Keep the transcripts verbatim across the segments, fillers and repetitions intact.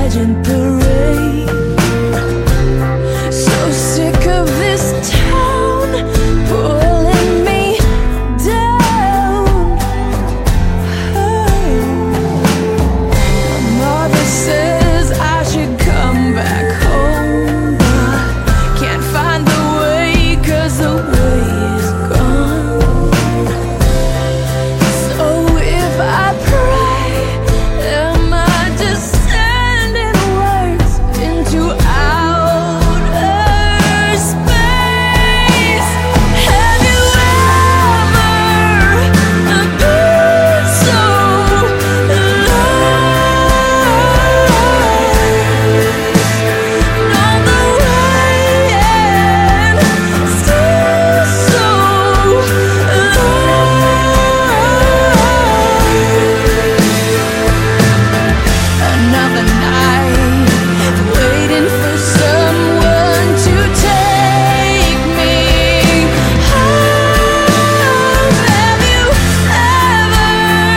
imagine the rain. So sick of this town pulling me down. Oh. My mother says I should come back home, but can't find the way 'cause the way is gone. So if I pray, am I just sending words into outer space? Have you ever been so lost on the way and still so another night waiting for someone to take me home. Have you ever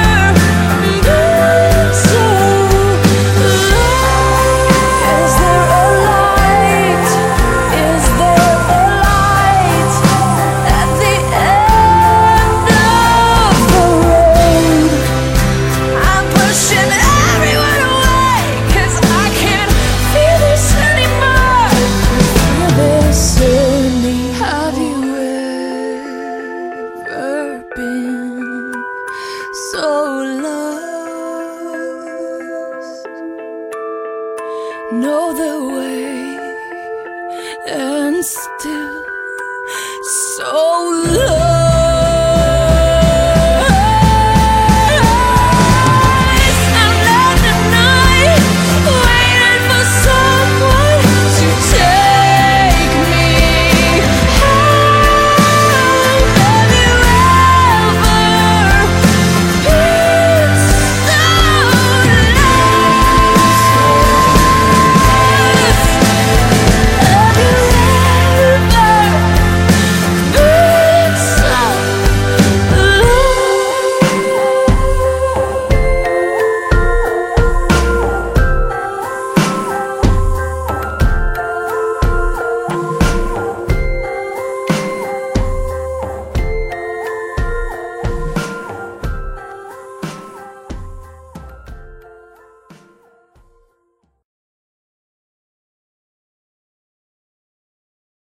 been so lost? Is there a light? Is there a light at the end of the road? I'm pushing everyone away 'cause I can't feel this anymore. Feel this in me. Have you ever been so lost? Know the way and still so lost.